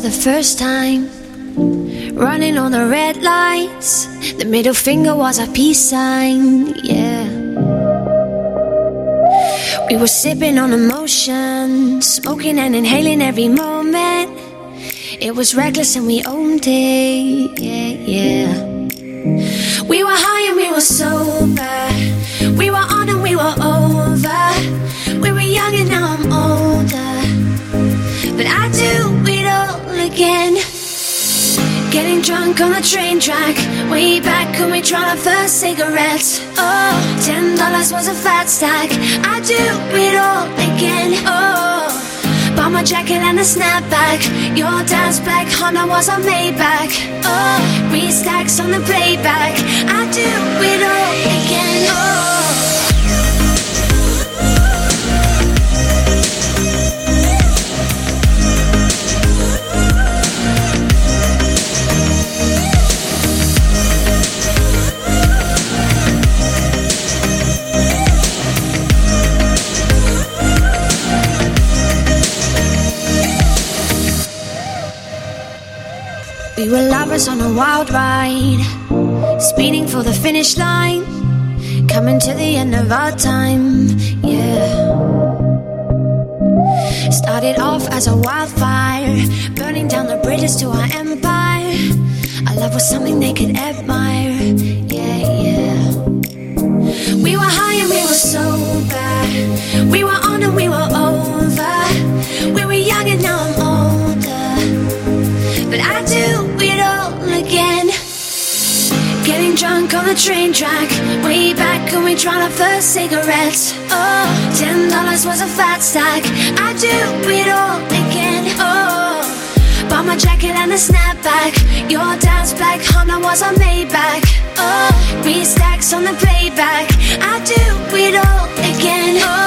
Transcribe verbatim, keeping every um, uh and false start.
the first time, running on the red lights. The middle finger was a peace sign, yeah. We were sipping on emotion, smoking and inhaling every moment. It was reckless and we owned it, yeah, yeah. We were high and we were sober. We were on and we were over. We were young and now I'm older, but I do it all again. Getting drunk on the train track, way back when we tried our first cigarettes. Oh, ten dollars was a fat stack. I do it all again. Oh, bought my jacket and a snapback. Your dad's black Honda was a Maybach. Oh, restacks on the playback. I do it all again. Oh. We were lovers on a wild ride, speeding for the finish line, coming to the end of our time, yeah. Started off as a wildfire, burning down the bridges to our empire. Our love was something they could admire, yeah, yeah. We were high and we were sober. We were on and we were over. We were young and now I'm older, but I do it all again. Getting drunk on the train track, way back when we tried our first cigarettes. Oh, ten dollars was a fat stack. I do it all again. Oh, bought my jacket and a snapback. Your dad's black Honda was a Maybach. Oh, restacks on the playback. I do it all again. Oh.